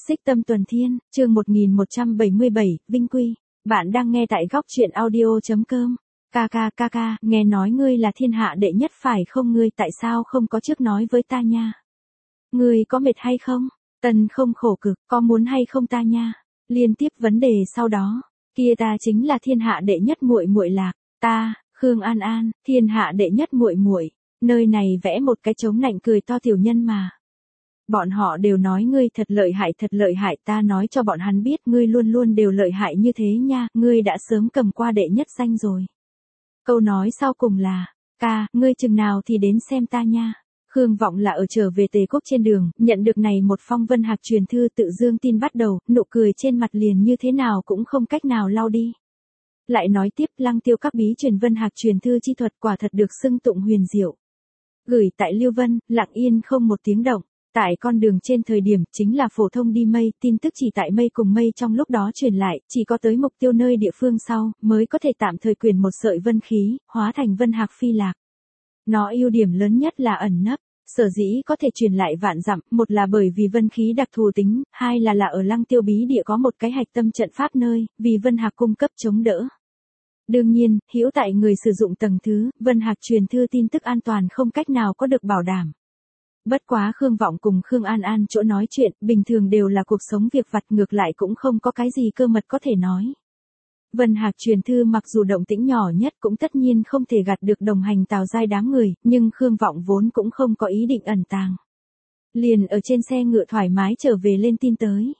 Xích Tâm Tuần Thiên, chương 1177, Vinh Quy. Bạn đang nghe tại góc truyện audio.com. Ca, nghe nói ngươi là thiên hạ đệ nhất phải không, ngươi tại sao không có trước nói với ta nha? Ngươi có mệt hay không? Tần không khổ cực, có muốn hay không ta nha? Liên tiếp vấn đề sau đó, kia ta chính là thiên hạ đệ nhất muội muội Lạc, ta, Khương An An, thiên hạ đệ nhất muội muội. Nơi này vẽ một cái trống nạnh cười to tiểu nhân mà. Bọn họ đều nói ngươi thật lợi hại, ta nói cho bọn hắn biết ngươi luôn luôn đều lợi hại như thế nha, ngươi đã sớm cầm qua đệ nhất danh rồi. Câu nói sau cùng là, ca, ngươi chừng nào thì đến xem ta nha. Khương Vọng là ở trở về Tề Quốc trên đường, nhận được này một phong Vân Hạc truyền thư tự dương tin bắt đầu, nụ cười trên mặt liền như thế nào cũng không cách nào lau đi. Lại nói tiếp, Lăng Tiêu các bí truyền Vân Hạc truyền thư chi thuật quả thật được xưng tụng huyền diệu. Gửi tại Lưu Vân, lặng yên không một tiếng động. Tại con đường trên thời điểm chính là phổ thông đi mây, tin tức chỉ tại mây cùng mây trong lúc đó truyền lại, chỉ có tới mục tiêu nơi địa phương sau, mới có thể tạm thời quyền một sợi vân khí, hóa thành Vân Hạc phi lạc. Nó ưu điểm lớn nhất là ẩn nấp, sở dĩ có thể truyền lại vạn dặm, một là bởi vì vân khí đặc thù tính, hai là ở Lăng Tiêu bí địa có một cái hạch tâm trận pháp nơi, vì Vân Hạc cung cấp chống đỡ. Đương nhiên, hữu tại người sử dụng tầng thứ, Vân Hạc truyền thư tin tức an toàn không cách nào có được bảo đảm. Bất quá Khương Vọng cùng Khương An An chỗ nói chuyện, bình thường đều là cuộc sống việc vặt, ngược lại cũng không có cái gì cơ mật có thể nói. Vân Hạc truyền thư mặc dù động tĩnh nhỏ nhất cũng tất nhiên không thể gạt được đồng hành Tào Giai đám người, nhưng Khương Vọng vốn cũng không có ý định ẩn tàng. Liền ở trên xe ngựa thoải mái trở về lên tin tới.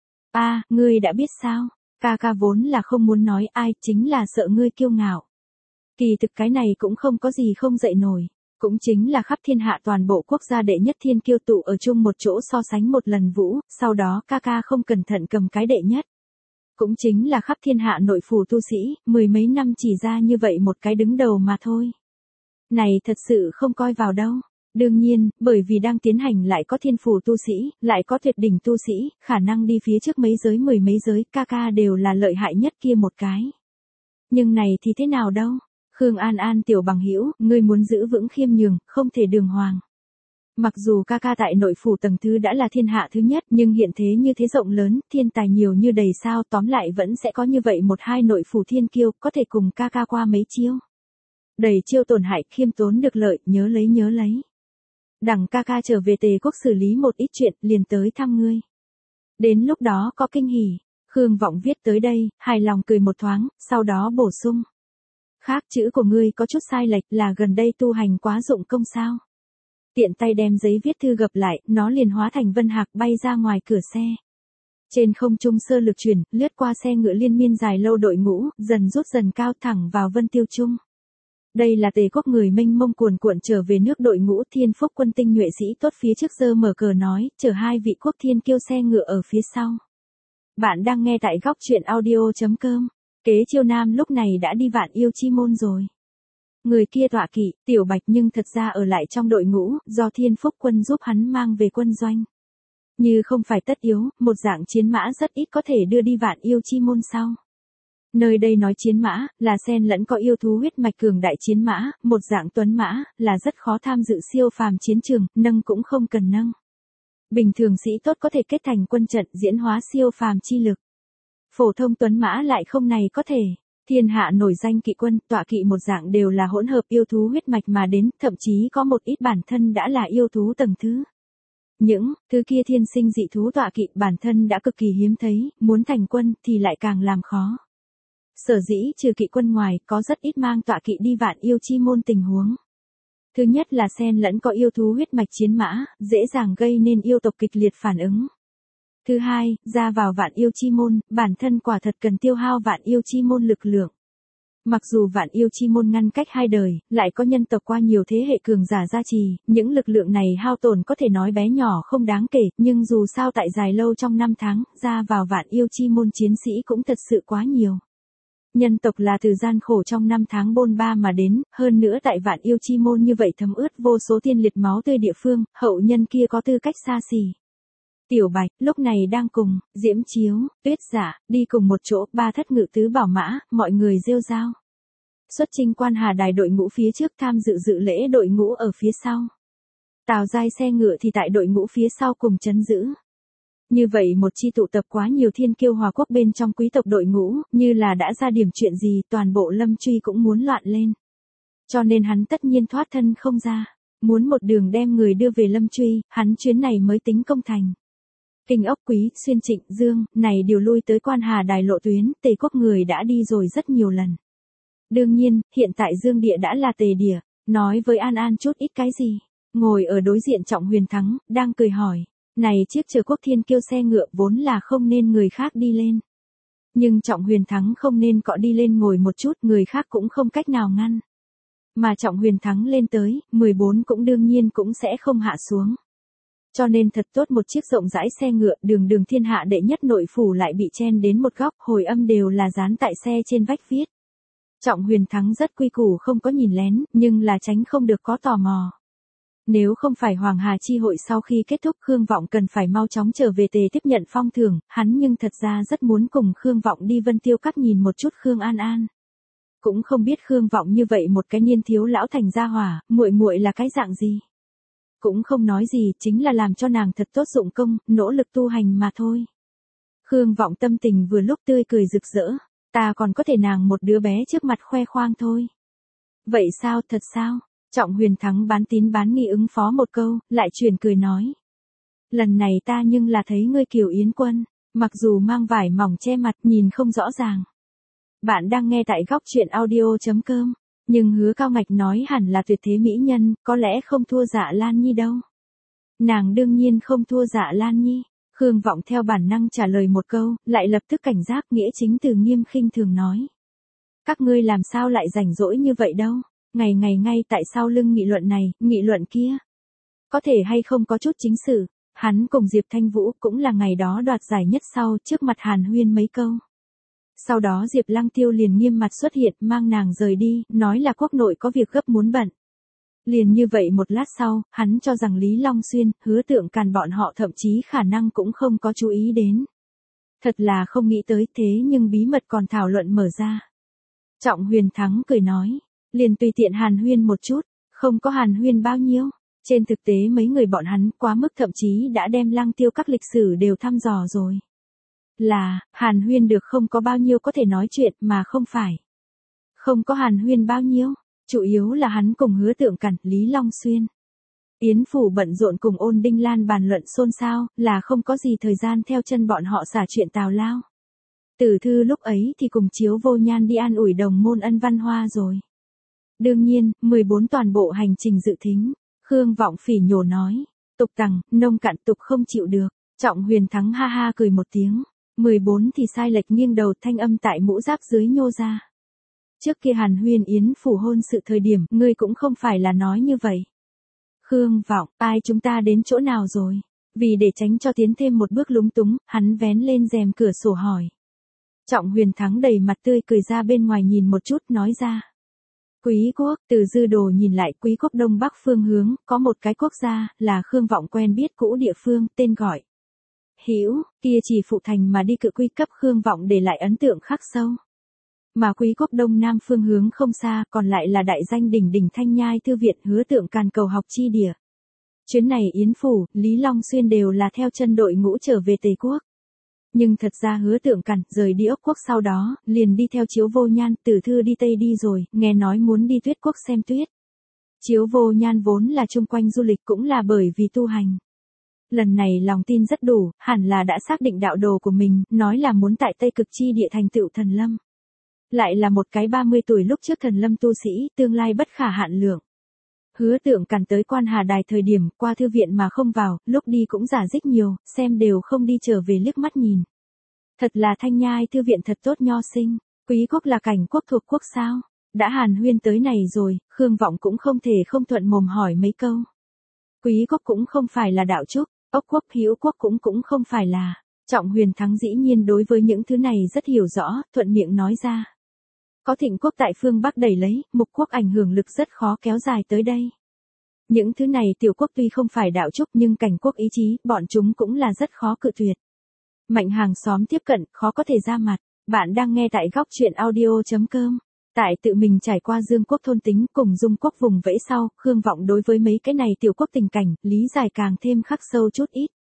Ngươi đã biết sao? Ca vốn là không muốn nói ai, chính là sợ ngươi kiêu ngạo. Kỳ thực cái này cũng không có gì không dậy nổi. Cũng chính là khắp thiên hạ toàn bộ quốc gia đệ nhất thiên kiêu tụ ở chung một chỗ so sánh một lần vũ, sau đó ca không cẩn thận cầm cái đệ nhất. Cũng chính là khắp thiên hạ nội phù tu sĩ, mười mấy năm chỉ ra như vậy một cái đứng đầu mà thôi. Này thật sự không coi vào đâu. Đương nhiên, bởi vì đang tiến hành lại có thiên phù tu sĩ, lại có tuyệt đỉnh tu sĩ, khả năng đi phía trước mấy giới mười mấy giới, ca đều là lợi hại nhất kia một cái. Nhưng này thì thế nào đâu? Khương An An tiểu bằng hữu, ngươi muốn giữ vững khiêm nhường, không thể đường hoàng. Mặc dù ca tại nội phủ tầng thứ đã là thiên hạ thứ nhất, nhưng hiện thế như thế rộng lớn, thiên tài nhiều như đầy sao, tóm lại vẫn sẽ có như vậy một hai nội phủ thiên kiêu, có thể cùng ca qua mấy chiêu. Đầy chiêu tổn hại, khiêm tốn được lợi, nhớ lấy. Đằng ca trở về Tề Quốc xử lý một ít chuyện, liền tới thăm ngươi. Đến lúc đó có kinh hỉ. Khương Vọng viết tới đây, hài lòng cười một thoáng, sau đó bổ sung. Khác chữ của ngươi có chút sai lệch, là gần đây tu hành quá dụng công sao? Tiện tay đem giấy viết thư gập lại, nó liền hóa thành Vân Hạc bay ra ngoài cửa xe. Trên không trung sơ lược chuyển, lướt qua xe ngựa liên miên dài lâu đội ngũ, dần rút dần cao thẳng vào Vân Tiêu Trung. Đây là Tề Quốc người mênh mông cuồn cuộn trở về nước đội ngũ Thiên Phúc quân tinh nhuệ sĩ tốt phía trước giơ mở cờ nói, chở hai vị quốc thiên kiêu xe ngựa ở phía sau. Bạn đang nghe tại góc truyện audio.com. Kế Chiêu Nam lúc này đã đi Vạn Yêu Chi môn rồi. Người kia tọa kỵ, Tiểu Bạch nhưng thật ra ở lại trong đội ngũ, do Thiên Phúc quân giúp hắn mang về quân doanh. Như không phải tất yếu, một dạng chiến mã rất ít có thể đưa đi Vạn Yêu Chi môn sau. Nơi đây nói chiến mã, là xen lẫn có yêu thú huyết mạch cường đại chiến mã, một dạng tuấn mã, là rất khó tham dự siêu phàm chiến trường, nâng cũng không cần nâng. Bình thường sĩ tốt có thể kết thành quân trận diễn hóa siêu phàm chi lực. Phổ thông tuấn mã lại không này có thể. Thiên hạ nổi danh kỵ quân, tọa kỵ một dạng đều là hỗn hợp yêu thú huyết mạch mà đến, thậm chí có một ít bản thân đã là yêu thú tầng thứ. Những thứ kia thiên sinh dị thú tọa kỵ bản thân đã cực kỳ hiếm thấy, muốn thành quân thì lại càng làm khó. Sở dĩ trừ kỵ quân ngoài, có rất ít mang tọa kỵ đi Vạn Yêu Chi môn tình huống. Thứ nhất là xen lẫn có yêu thú huyết mạch chiến mã, dễ dàng gây nên yêu tộc kịch liệt phản ứng. Thứ hai, ra vào Vạn Yêu Chi môn, bản thân quả thật cần tiêu hao Vạn Yêu Chi môn lực lượng. Mặc dù Vạn Yêu Chi môn ngăn cách hai đời, lại có nhân tộc qua nhiều thế hệ cường giả gia trì, những lực lượng này hao tổn có thể nói bé nhỏ không đáng kể, nhưng dù sao tại dài lâu trong năm tháng, ra vào Vạn Yêu Chi môn chiến sĩ cũng thật sự quá nhiều. Nhân tộc là từ gian khổ trong năm tháng bôn ba mà đến, hơn nữa tại Vạn Yêu Chi môn như vậy thấm ướt vô số tiên liệt máu tươi địa phương, hậu nhân kia có tư cách xa xỉ. Tiểu Bạch, lúc này đang cùng, Diễm Chiếu, Tuyết Giả, đi cùng một chỗ, ba thất ngự tứ bảo mã, mọi người rêu rao. Xuất chinh Quan Hà Đài đội ngũ phía trước tham dự lễ đội ngũ ở phía sau. Tào Giai xe ngựa thì tại đội ngũ phía sau cùng trấn giữ. Như vậy một chi tụ tập quá nhiều thiên kiêu hòa quốc bên trong quý tộc đội ngũ, như là đã ra điểm chuyện gì toàn bộ Lâm Truy cũng muốn loạn lên. Cho nên hắn tất nhiên thoát thân không ra, muốn một đường đem người đưa về Lâm Truy, hắn chuyến này mới tính công thành. Kinh Ốc Quý, Xuyên Trịnh, Dương, này điều lui tới Quan Hà Đài lộ tuyến, Tề quốc người đã đi rồi rất nhiều lần. Đương nhiên, hiện tại Dương địa đã là Tề địa, nói với An An chút ít cái gì. Ngồi ở đối diện Trọng Huyền Thắng, đang cười hỏi, này chiếc Chờ Quốc thiên kiêu xe ngựa vốn là không nên người khác đi lên. Nhưng Trọng Huyền Thắng không nên cọ đi lên ngồi một chút, người khác cũng không cách nào ngăn. Mà Trọng Huyền Thắng lên tới, 14 cũng đương nhiên cũng sẽ không hạ xuống. Cho nên thật tốt một chiếc rộng rãi xe ngựa, đường đường thiên hạ đệ nhất nội phủ lại bị chen đến một góc, hồi âm đều là dán tại xe trên vách viết. Trọng Huyền Thắng rất quy củ không có nhìn lén, nhưng là tránh không được có tò mò. Nếu không phải Hoàng Hà chi hội sau khi kết thúc Khương Vọng cần phải mau chóng trở về Tề tiếp nhận phong thưởng, hắn nhưng thật ra rất muốn cùng Khương Vọng đi Vân Tiêu Các nhìn một chút Khương An An. Cũng không biết Khương Vọng như vậy một cái niên thiếu lão thành gia hỏa, muội muội là cái dạng gì. Cũng không nói gì, chính là làm cho nàng thật tốt dụng công, nỗ lực tu hành mà thôi. Khương Vọng tâm tình vừa lúc tươi cười rực rỡ, ta còn có thể nàng một đứa bé trước mặt khoe khoang thôi. Vậy sao, thật sao? Trọng Huyền Thắng bán tín bán nghi ứng phó một câu, lại truyền cười nói. Lần này ta nhưng là thấy ngươi Kiều Yến Quân, mặc dù mang vải mỏng che mặt nhìn không rõ ràng. Bạn đang nghe tại góc truyện audio.com, nhưng Hứa Cao Ngạch nói hẳn là tuyệt thế mỹ nhân, có lẽ không thua Dạ Lan Nhi đâu. Nàng đương nhiên không thua Dạ Lan Nhi. Khương Vọng theo bản năng trả lời một câu, lại lập tức cảnh giác nghĩa chính từ nghiêm khinh thường nói. Các ngươi làm sao lại rảnh rỗi như vậy đâu, ngày ngày ngay tại sau lưng nghị luận này, nghị luận kia. Có thể hay không có chút chính sự, hắn cùng Diệp Thanh Vũ cũng là ngày đó đoạt giải nhất sau trước mặt Hàn Huyên mấy câu. Sau đó Diệp Lăng Tiêu liền nghiêm mặt xuất hiện mang nàng rời đi, nói là quốc nội có việc gấp muốn bận. Liền như vậy một lát sau, hắn cho rằng Lý Long Xuyên, Hứa Tượng Càn bọn họ thậm chí khả năng cũng không có chú ý đến. Thật là không nghĩ tới thế nhưng bí mật còn thảo luận mở ra. Trọng Huyền Thắng cười nói, liền tùy tiện Hàn Huyên một chút, không có Hàn Huyên bao nhiêu. Trên thực tế mấy người bọn hắn quá mức thậm chí đã đem Lăng Tiêu các lịch sử đều thăm dò rồi. Là, Hàn Huyên được không có bao nhiêu có thể nói chuyện mà không phải. Không có Hàn Huyên bao nhiêu, chủ yếu là hắn cùng Hứa Tượng Càn, Lý Long Xuyên. Yến Phủ bận rộn cùng Ôn Đinh Lan bàn luận xôn xao, là không có gì thời gian theo chân bọn họ xả chuyện tào lao. Tử Thư lúc ấy thì cùng Chiếu Vô Nhan đi an ủi đồng môn Ân Văn Hoa rồi. Đương nhiên, 14 toàn bộ hành trình dự thính, Khương Vọng phỉ nhổ nói, tục tằng, nông cạn tục không chịu được. Trọng Huyền Thắng ha ha cười một tiếng, 14 thì sai lệch nghiêng đầu thanh âm tại mũ giáp dưới nhô ra. Trước kia Hàn Huyên Yến Phủ hôn sự thời điểm, ngươi cũng không phải là nói như vậy. Khương Vọng, ai chúng ta đến chỗ nào rồi? Vì để tránh cho tiến thêm một bước lúng túng, hắn vén lên rèm cửa sổ hỏi. Trọng Huyền Thắng đầy mặt tươi cười ra bên ngoài nhìn một chút nói ra. Quý quốc, từ dư đồ nhìn lại Quý quốc đông bắc phương hướng, có một cái quốc gia, là Khương Vọng quen biết cũ địa phương, tên gọi. Hữu, kia chỉ phụ thành mà đi cự quy cấp Khương Vọng để lại ấn tượng khắc sâu. Mà Quý quốc đông nam phương hướng không xa, còn lại là đại danh đỉnh đỉnh Thanh Nhai Thư viện Hứa Tượng Càn cầu học chi địa. Chuyến này Yến Phủ, Lý Long Xuyên đều là theo chân đội ngũ trở về Tề quốc. Nhưng thật ra Hứa Tượng Càn rời đi Ốc quốc sau đó, liền đi theo Chiếu Vô Nhan, Tử Thư đi Tây đi rồi, nghe nói muốn đi Tuyết quốc xem tuyết. Chiếu Vô Nhan vốn là chung quanh du lịch cũng là bởi vì tu hành. Lần này lòng tin rất đủ, hẳn là đã xác định đạo đồ của mình, nói là muốn tại Tây Cực chi địa thành tựu thần lâm. Lại là một cái 30 tuổi lúc trước thần lâm tu sĩ, tương lai bất khả hạn lượng. Hứa Tượng Càn tới Quan Hà Đài thời điểm, qua thư viện mà không vào, lúc đi cũng giả dích nhiều, xem đều không đi trở về liếc mắt nhìn. Thật là Thanh Nhai Thư viện thật tốt nho sinh, Quý quốc là cảnh quốc thuộc quốc sao? Đã Hàn Huyên tới này rồi, Khương Vọng cũng không thể không thuận mồm hỏi mấy câu. Quý quốc cũng không phải là đạo trúc, Ốc quốc Hữu quốc cũng không phải là. Trọng Huyền Thắng dĩ nhiên đối với những thứ này rất hiểu rõ, thuận miệng nói ra. Có Thịnh quốc tại phương Bắc đẩy lấy, Mục quốc ảnh hưởng lực rất khó kéo dài tới đây. Những thứ này tiểu quốc tuy không phải đạo trúc nhưng cảnh quốc ý chí, bọn chúng cũng là rất khó cự tuyệt. Mạnh hàng xóm tiếp cận, khó có thể ra mặt. Bạn đang nghe tại góc truyện audio.com. Tại tự mình trải qua Dương quốc thôn tính cùng Dung quốc vùng vẫy sau, Khương Vọng đối với mấy cái này tiểu quốc tình cảnh, lý giải càng thêm khắc sâu chút ít.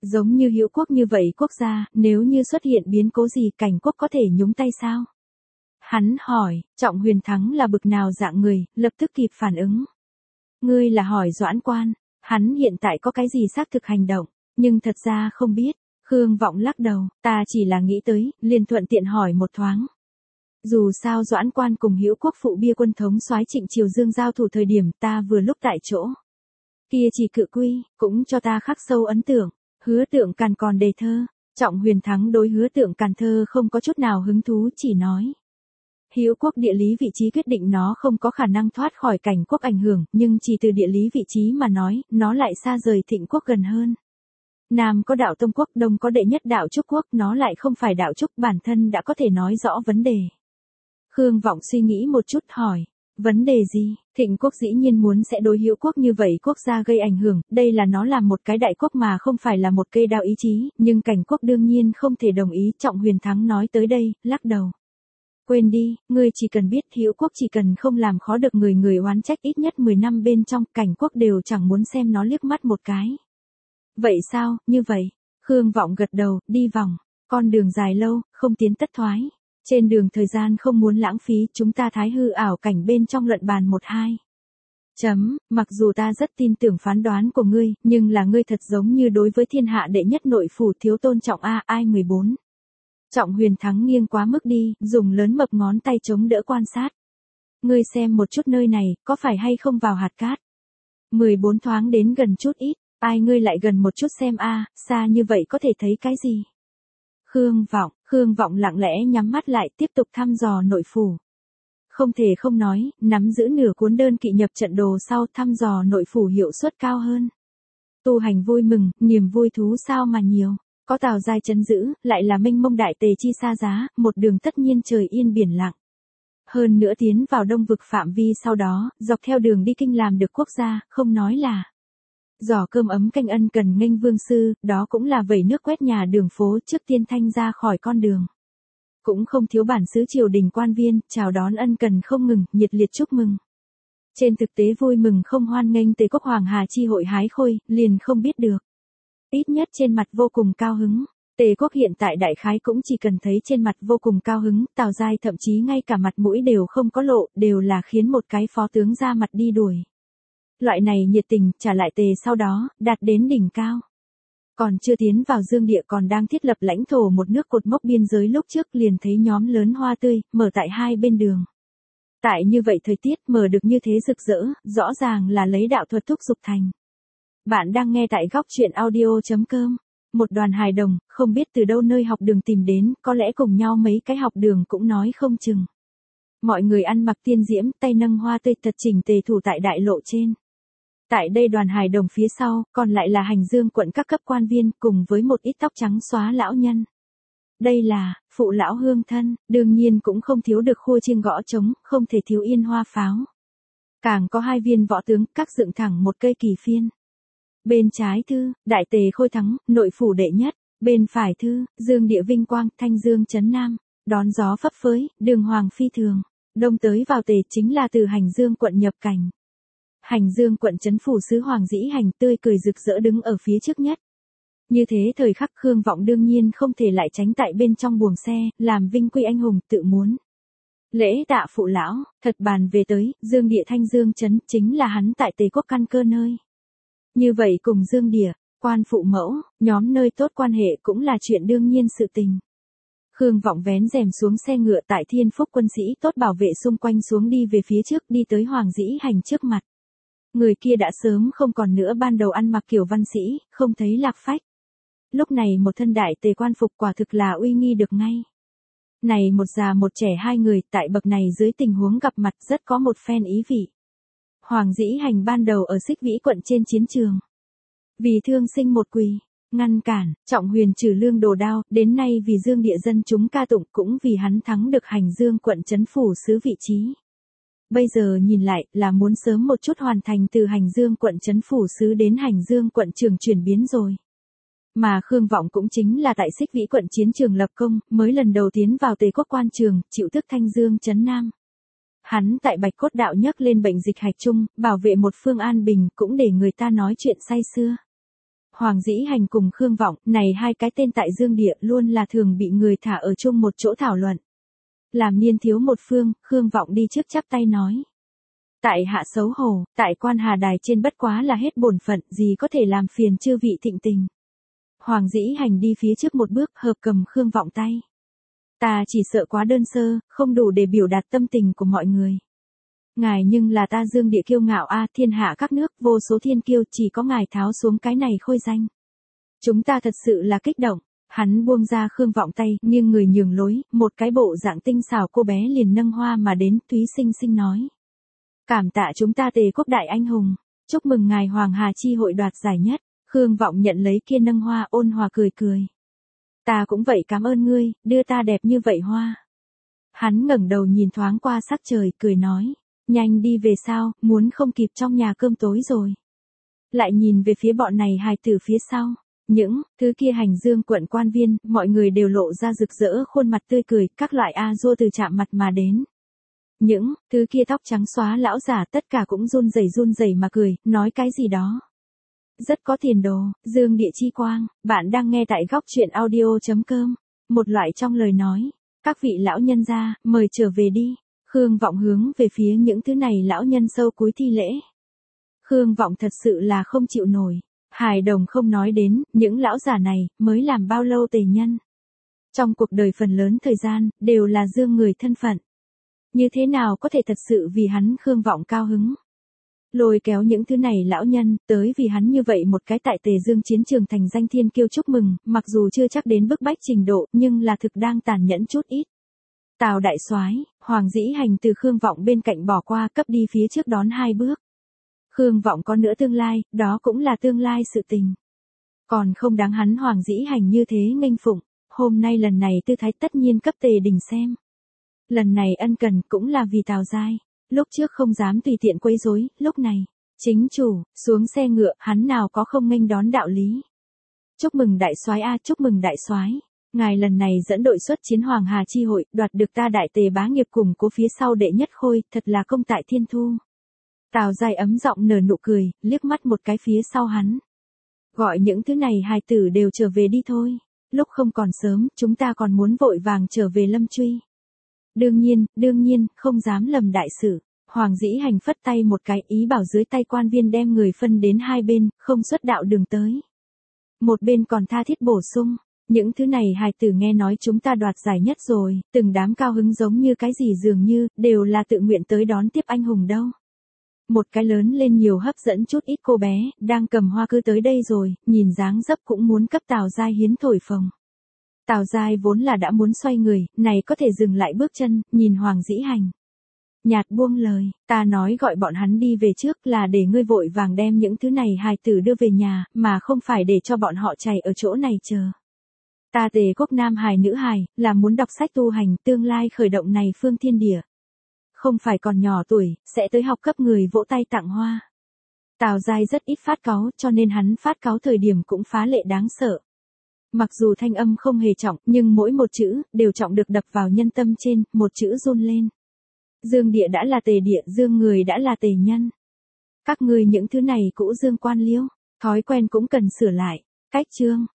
Giống như Hữu Quốc như vậy quốc gia, nếu như xuất hiện biến cố gì Cảnh Quốc có thể nhúng tay sao? Hắn hỏi, Trọng Huyền Thắng là bực nào dạng người, lập tức kịp phản ứng. Ngươi là hỏi Doãn Quan, hắn hiện tại có cái gì xác thực hành động, nhưng thật ra không biết. Khương Vọng lắc đầu, ta chỉ là nghĩ tới, liền thuận tiện hỏi một thoáng. Dù sao Doãn Quan cùng Hữu Quốc phụ bia quân thống soái Trịnh Triều Dương giao thủ thời điểm ta vừa lúc tại chỗ. Kia chỉ cự quy, cũng cho ta khắc sâu ấn tượng. Hứa Tượng Càn còn đề thơ, Trọng Huyền Thắng đối Hứa Tượng Càn thơ không có chút nào hứng thú, chỉ nói. Hữu Quốc địa lý vị trí quyết định nó không có khả năng thoát khỏi Cảnh Quốc ảnh hưởng, nhưng chỉ từ địa lý vị trí mà nói, nó lại xa rời Thịnh Quốc gần hơn. Nam có đạo Tông Quốc, Đông có đệ nhất đạo Trúc Quốc, nó lại không phải đạo Trúc, bản thân đã có thể nói rõ vấn đề. Khương Vọng suy nghĩ một chút hỏi, vấn đề gì? Thịnh Quốc dĩ nhiên muốn sẽ đối Hữu Quốc như vậy quốc gia gây ảnh hưởng, đây là nó làm một cái đại quốc mà không phải là một cây đao ý chí, nhưng Cảnh Quốc đương nhiên không thể đồng ý. Trọng Huyền Thắng nói tới đây, lắc đầu. Quên đi, ngươi chỉ cần biết Hữu Quốc chỉ cần không làm khó được người oán trách ít nhất 10 năm bên trong, Cảnh Quốc đều chẳng muốn xem nó liếc mắt một cái. Vậy sao, như vậy? Khương Vọng gật đầu, đi vòng. Con đường dài lâu, không tiến tất thoái. Trên đường thời gian không muốn lãng phí, chúng ta thái hư ảo cảnh bên trong luận bàn 1-2. Mặc dù ta rất tin tưởng phán đoán của ngươi, nhưng là ngươi thật giống như đối với thiên hạ đệ nhất nội phủ thiếu tôn trọng ai 14. Trọng Huyền Thắng nghiêng quá mức đi, dùng lớn mập ngón tay chống đỡ quan sát. Ngươi xem một chút nơi này, có phải hay không vào hạt cát? 14 thoáng đến gần chút ít, ngươi lại gần một chút xem xa như vậy có thể thấy cái gì? Khương Vọng lặng lẽ nhắm mắt lại tiếp tục thăm dò nội phủ. Không thể không nói, nắm giữ nửa cuốn đơn kỵ nhập trận đồ sau thăm dò nội phủ hiệu suất cao hơn. Tu hành vui mừng, niềm vui thú sao mà nhiều. Có Tào Giai trấn giữ, lại là mênh mông đại tề chi xa giá, một đường tất nhiên trời yên biển lặng. Hơn nữa tiến vào đông vực phạm vi sau đó, dọc theo đường đi kinh làm được quốc gia, không nói là giỏ cơm ấm canh ân cần nghênh vương sư, đó cũng là vẩy nước quét nhà đường phố trước tiên thanh ra khỏi con đường. Cũng không thiếu bản xứ triều đình quan viên, chào đón ân cần không ngừng, nhiệt liệt chúc mừng. Trên thực tế vui mừng không hoan nghênh Tề Quốc Hoàng Hà chi hội hái khôi, liền không biết được. Ít nhất trên mặt vô cùng cao hứng. Tề Quốc hiện tại đại khái cũng chỉ cần thấy trên mặt vô cùng cao hứng, Tào Giai thậm chí ngay cả mặt mũi đều không có lộ, đều là khiến một cái phó tướng ra mặt đi đuổi. Loại này nhiệt tình, trả lại Tề sau đó, đạt đến đỉnh cao. Còn chưa tiến vào Dương Địa còn đang thiết lập lãnh thổ một nước cột mốc biên giới lúc trước liền thấy nhóm lớn hoa tươi, mở tại hai bên đường. Tại như vậy thời tiết mở được như thế rực rỡ, rõ ràng là lấy đạo thuật thúc dục thành. Bạn đang nghe tại góc truyện audio.com. Một đoàn hài đồng, không biết từ đâu nơi học đường tìm đến, có lẽ cùng nhau mấy cái học đường cũng nói không chừng. Mọi người ăn mặc tiên diễm, tay nâng hoa tươi thật chỉnh tề thủ tại đại lộ trên. Tại đây đoàn hài đồng phía sau, còn lại là Hành Dương quận các cấp quan viên, cùng với một ít tóc trắng xóa lão nhân. Đây là, phụ lão hương thân, đương nhiên cũng không thiếu được khua chiêng gõ trống, không thể thiếu yên hoa pháo. Càng có hai viên võ tướng, các dựng thẳng một cây kỳ phiên. Bên trái thư, Đại Tề Khôi Thắng, nội phủ đệ nhất. Bên phải thư, Dương Địa vinh quang, Thanh Dương trấn Nam. Đón gió phấp phới, đường hoàng phi thường. Đông tới vào Tề chính là từ Hành Dương quận nhập cảnh. Hành Dương quận trấn phủ sứ Hoàng Dĩ Hành tươi cười rực rỡ đứng ở phía trước nhất. Như thế thời khắc Khương Vọng đương nhiên không thể lại tránh tại bên trong buồng xe, làm vinh quy anh hùng tự muốn. Lễ tạ phụ lão, thật bàn về tới, Dương Địa Thanh Dương trấn chính là hắn tại Tề Quốc căn cơ nơi. Như vậy cùng Dương Địa, quan phụ mẫu, nhóm nơi tốt quan hệ cũng là chuyện đương nhiên sự tình. Khương Vọng vén rèm xuống xe ngựa tại Thiên Phúc quân sĩ tốt bảo vệ xung quanh xuống đi về phía trước đi tới Hoàng Dĩ Hành trước mặt. Người kia đã sớm không còn nữa ban đầu ăn mặc kiểu văn sĩ, không thấy lạc phách. Lúc này một thân đại tề quan phục quả thực là uy nghi được ngay. Này một già một trẻ hai người tại bậc này dưới tình huống gặp mặt rất có một phen ý vị. Hoàng Dĩ Hành ban đầu ở Xích Vĩ quận trên chiến trường. Vì thương sinh một quỳ, ngăn cản, Trọng Huyền trừ lương đồ đao, đến nay vì Dương Địa dân chúng ca tụng cũng vì hắn thắng được Hành Dương quận trấn phủ sứ vị trí. Bây giờ nhìn lại là muốn sớm một chút hoàn thành từ Hành Dương quận trấn phủ sứ đến Hành Dương quận trường chuyển biến rồi. Mà Khương Vọng cũng chính là tại Xích Vĩ quận chiến trường lập công, mới lần đầu tiến vào Tề Quốc quan trường, chịu thức Thanh Dương trấn Nam. Hắn tại Bạch Cốt đạo nhấc lên bệnh dịch hạch chung, bảo vệ một phương an bình cũng để người ta nói chuyện say xưa. Hoàng Dĩ Hành cùng Khương Vọng, này hai cái tên tại Dương Địa luôn là thường bị người thả ở chung một chỗ thảo luận. Làm niên thiếu một phương, Khương Vọng đi trước chắp tay nói. Tại hạ xấu hổ, tại quan hà đài trên bất quá là hết bổn phận, gì có thể làm phiền chư vị thịnh tình. Hoàng Dĩ Hành đi phía trước một bước, hợp cầm Khương Vọng tay. Ta chỉ sợ quá đơn sơ, không đủ để biểu đạt tâm tình của mọi người. Ngài nhưng là ta Dương Địa kiêu ngạo a, thiên hạ các nước, vô số thiên kiêu, chỉ có ngài tháo xuống cái này khôi danh. Chúng ta thật sự là kích động. Hắn buông ra Khương Vọng tay, nghiêng người nhường lối, một cái bộ dạng tinh xảo cô bé liền nâng hoa mà đến, Thúy Sinh Sinh nói. Cảm tạ chúng ta Tề quốc đại anh hùng, chúc mừng ngài Hoàng Hà chi hội đoạt giải nhất. Khương Vọng nhận lấy kia nâng hoa, ôn hòa cười cười. Ta cũng vậy, cảm ơn ngươi, đưa ta đẹp như vậy hoa. Hắn ngẩng đầu nhìn thoáng qua sắc trời, cười nói. Nhanh đi về sao, muốn không kịp trong nhà cơm tối rồi. Lại nhìn về phía bọn này hài tử phía sau. Những thứ kia hành Dương quận quan viên, mọi người đều lộ ra rực rỡ khuôn mặt tươi cười, các loại A-dua từ chạm mặt mà đến. Những thứ kia tóc trắng xóa lão giả tất cả cũng run rẩy mà cười, nói cái gì đó. Rất có tiền đồ, Dương Địa chi quang, bạn đang nghe tại góc truyện audio.com. Một loại trong lời nói, các vị lão nhân gia, mời trở về đi. Khương Vọng hướng về phía những thứ này lão nhân sâu cúi thi lễ. Khương Vọng thật sự là không chịu nổi. Hài đồng không nói đến, những lão già này, mới làm bao lâu tề nhân. Trong cuộc đời phần lớn thời gian, đều là dương người thân phận. Như thế nào có thể thật sự vì hắn Khương Vọng cao hứng. Lôi kéo những thứ này lão nhân, tới vì hắn như vậy một cái tại Tề Dương chiến trường thành danh thiên kiêu chúc mừng, mặc dù chưa chắc đến bức bách trình độ, nhưng là thực đang tàn nhẫn chút ít. Tào đại soái, Hoàng Dĩ Hành từ Khương Vọng bên cạnh bỏ qua, cấp đi phía trước đón hai bước. Khương Vọng có nữa tương lai, đó cũng là tương lai sự tình. Còn không đáng hắn Hoàng Dĩ Hành như thế nghênh phụng, hôm nay lần này tư thái tất nhiên cấp Tề Đình xem. Lần này ân cần cũng là vì Tào Giai, lúc trước không dám tùy tiện quấy rối, lúc này, chính chủ, xuống xe ngựa, hắn nào có không nghênh đón đạo lý. Chúc mừng đại soái a, chúc mừng đại soái. Ngài lần này dẫn đội xuất chiến Hoàng Hà chi hội, đoạt được ta đại Tề bá nghiệp cùng cố phía sau đệ nhất khôi, thật là công tại thiên thu. Tào Giai ấm giọng nở nụ cười, liếc mắt một cái phía sau hắn. Gọi những thứ này hài tử đều trở về đi thôi. Lúc không còn sớm, chúng ta còn muốn vội vàng trở về Lâm Truy. Đương nhiên, không dám lầm đại sự. Hoàng Dĩ Hành phất tay một cái, ý bảo dưới tay quan viên đem người phân đến hai bên, không xuất đạo đường tới. Một bên còn tha thiết bổ sung. Những thứ này hài tử nghe nói chúng ta đoạt giải nhất rồi, từng đám cao hứng giống như cái gì dường như, đều là tự nguyện tới đón tiếp anh hùng đâu. Một cái lớn lên nhiều hấp dẫn chút ít cô bé, đang cầm hoa cứ tới đây rồi, nhìn dáng dấp cũng muốn cấp Tào Giai hiến thổi phồng. Tào Giai vốn là đã muốn xoay người, này có thể dừng lại bước chân, nhìn Hoàng Dĩ Hành. Nhạt buông lời, ta nói gọi bọn hắn đi về trước là để ngươi vội vàng đem những thứ này hài tử đưa về nhà, mà không phải để cho bọn họ chảy ở chỗ này chờ. Ta Tề quốc nam hài nữ hài, là muốn đọc sách tu hành, tương lai khởi động này phương thiên địa. Không phải còn nhỏ tuổi, sẽ tới học cấp người vỗ tay tặng hoa. Tào Giai rất ít phát cáu, cho nên hắn phát cáu thời điểm cũng phá lệ đáng sợ. Mặc dù thanh âm không hề trọng, nhưng mỗi một chữ, đều trọng được đập vào nhân tâm trên, một chữ run lên. Dương địa đã là Tề địa, dương người đã là Tề nhân. Các ngươi những thứ này cũ dương quan liêu, thói quen cũng cần sửa lại. Cách chương.